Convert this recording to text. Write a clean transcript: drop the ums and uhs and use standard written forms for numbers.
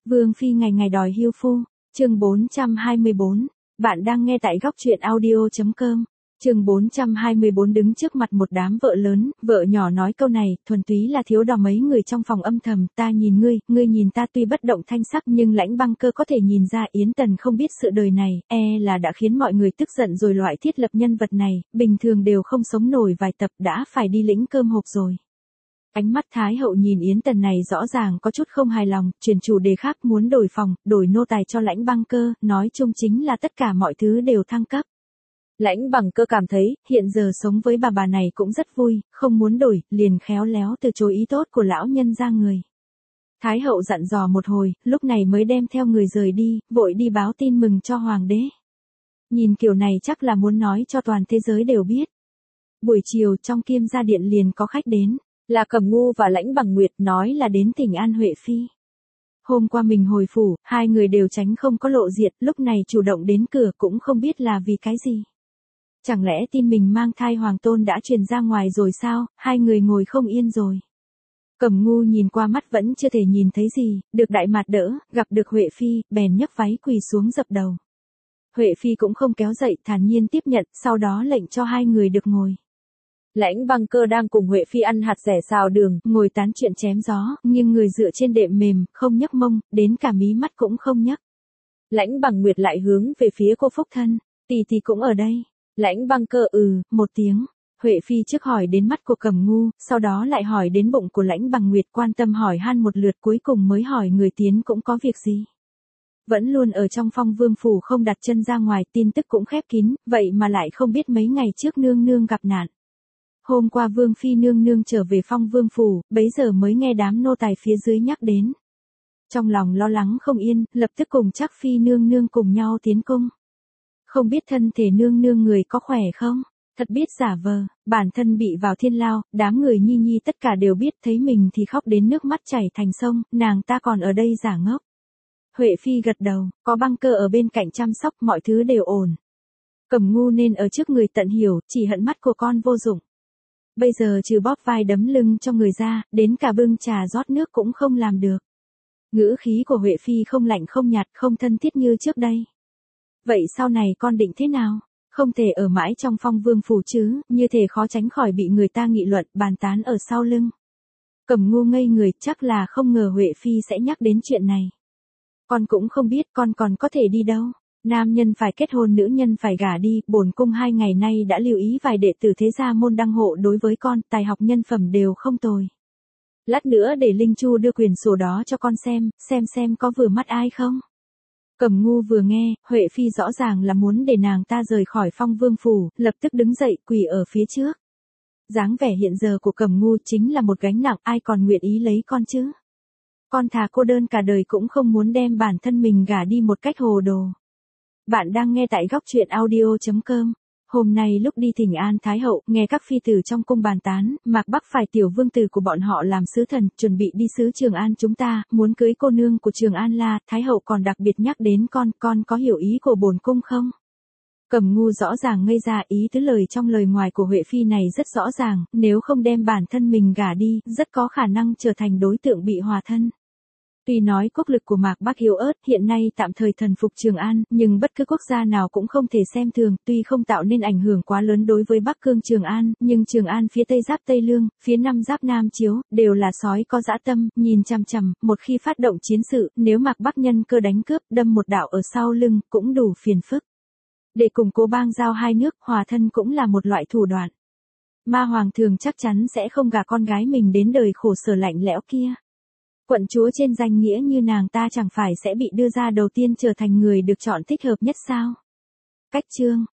Vương phi ngày ngày đòi hưu phu, chương 424, bạn đang nghe tại góc truyện audio.com. Chương 424 đứng trước mặt một đám vợ lớn, vợ nhỏ nói câu này, thuần túy là thiếu đỏ mấy người trong phòng âm thầm, ta nhìn ngươi nhìn ta tuy bất động thanh sắc nhưng Lãnh Băng Cơ có thể nhìn ra Yến Tần không biết sự đời này, là đã khiến mọi người tức giận rồi loại thiết lập nhân vật này, bình thường đều không sống nổi vài tập đã phải đi lĩnh cơm hộp rồi. Ánh mắt Thái hậu nhìn Yến Tần này rõ ràng có chút không hài lòng, chuyển chủ đề khác muốn đổi phòng, đổi nô tài cho Lãnh Băng Cơ, nói chung chính là tất cả mọi thứ đều thăng cấp. Lãnh Bằng Cơ cảm thấy, hiện giờ sống với bà này cũng rất vui, không muốn đổi, liền khéo léo từ chối ý tốt của lão nhân ra người. Thái hậu dặn dò một hồi, lúc này mới đem theo người rời đi, vội đi báo tin mừng cho hoàng đế. Nhìn kiểu này chắc là muốn nói cho toàn thế giới đều biết. Buổi chiều trong Kiêm Gia Điện liền có khách đến, là Cẩm Ngu và Lãnh Bằng Nguyệt, nói là đến thỉnh an Huệ Phi. Hôm qua mình hồi phủ, hai người đều tránh không có lộ diện, lúc này chủ động đến cửa cũng không biết là vì cái gì. Chẳng lẽ tin mình mang thai hoàng tôn đã truyền ra ngoài rồi sao, hai người ngồi không yên rồi. Cẩm Ngu nhìn qua mắt vẫn chưa thể nhìn thấy gì, được Đại Mạt đỡ, gặp được Huệ Phi, bèn nhấc váy quỳ xuống dập đầu. Huệ Phi cũng không kéo dậy, thản nhiên tiếp nhận, sau đó lệnh cho hai người được ngồi. Lãnh Băng Cơ đang cùng Huệ Phi ăn hạt rẻ xào đường, ngồi tán chuyện chém gió, nhưng người dựa trên đệm mềm, không nhấc mông, đến cả mí mắt cũng không nhấc. Lãnh Bằng Nguyệt lại hướng về phía cô Phúc Thân, tỷ cũng ở đây. Lãnh Băng Cơ một tiếng. Huệ Phi trước hỏi đến mắt của Cẩm Ngu, sau đó lại hỏi đến bụng của Lãnh Bằng Nguyệt, quan tâm hỏi han một lượt, cuối cùng mới hỏi người tiến cũng có việc gì. Vẫn luôn ở trong Phong Vương phủ không đặt chân ra ngoài, tin tức cũng khép kín, vậy mà lại không biết mấy ngày trước nương nương gặp nạn. Hôm qua Vương Phi nương nương trở về Phong Vương phủ, bấy giờ mới nghe đám nô tài phía dưới nhắc đến. Trong lòng lo lắng không yên, lập tức cùng Trác Phi nương nương cùng nhau tiến cung. Không biết thân thể nương nương người có khỏe không? Thật biết giả vờ, bản thân bị vào thiên lao, đám người nhi tất cả đều biết, thấy mình thì khóc đến nước mắt chảy thành sông, nàng ta còn ở đây giả ngốc. Huệ Phi gật đầu, có Băng Cơ ở bên cạnh chăm sóc, mọi thứ đều ổn. Cẩm Ngu nên ở trước người tận hiểu, chỉ hận mắt của con vô dụng. Bây giờ trừ bóp vai đấm lưng cho người ra, đến cả bưng trà rót nước cũng không làm được. Ngữ khí của Huệ Phi không lạnh không nhạt, không thân thiết như trước đây. Vậy sau này con định thế nào? Không thể ở mãi trong Phong Vương phủ chứ, như thể khó tránh khỏi bị người ta nghị luận, bàn tán ở sau lưng. Cẩm Ngu ngây người, chắc là không ngờ Huệ Phi sẽ nhắc đến chuyện này. Con cũng không biết con còn có thể đi đâu. Nam nhân phải kết hôn, nữ nhân phải gả đi, bổn cung 2 ngày nay đã lưu ý vài đệ tử thế gia môn đăng hộ đối với con, tài học nhân phẩm đều không tồi. Lát nữa để Linh Chu đưa quyển sổ đó cho con xem có vừa mắt ai không. Cẩm Ngu vừa nghe, Huệ Phi rõ ràng là muốn để nàng ta rời khỏi Phong Vương phủ, lập tức đứng dậy quỳ ở phía trước. Dáng vẻ hiện giờ của Cẩm Ngu chính là một gánh nặng, ai còn nguyện ý lấy con chứ. Con thà cô đơn cả đời cũng không muốn đem bản thân mình gả đi một cách hồ đồ. Bạn đang nghe tại góc truyện audio.com. Hôm nay lúc đi thỉnh an Thái hậu, nghe các phi tử trong cung bàn tán, Mạc Bắc phải tiểu vương tử của bọn họ làm sứ thần, chuẩn bị đi sứ Trường An chúng ta, muốn cưới cô nương của Trường An La, Thái hậu còn đặc biệt nhắc đến con có hiểu ý của bổn cung không? Cẩm Ngu rõ ràng ngây ra, ý tứ lời trong lời ngoài của Huệ Phi này rất rõ ràng, nếu không đem bản thân mình gả đi, rất có khả năng trở thành đối tượng bị hòa thân. Tuy nói quốc lực của Mạc Bắc yếu ớt, hiện nay tạm thời thần phục Trường An, nhưng bất cứ quốc gia nào cũng không thể xem thường, tuy không tạo nên ảnh hưởng quá lớn đối với Bắc Cương Trường An, nhưng Trường An phía Tây giáp Tây Lương, phía Nam giáp Nam Chiếu, đều là sói có dã tâm, nhìn chằm chằm, một khi phát động chiến sự, nếu Mạc Bắc nhân cơ đánh cướp, đâm một đạo ở sau lưng, cũng đủ phiền phức. Để củng cố bang giao hai nước, hòa thân cũng là một loại thủ đoạn. Ma hoàng thường chắc chắn sẽ không gả con gái mình đến đời khổ sở lạnh lẽo kia. Quận chúa trên danh nghĩa như nàng ta chẳng phải sẽ bị đưa ra đầu tiên trở thành người được chọn thích hợp nhất sao? Cách chương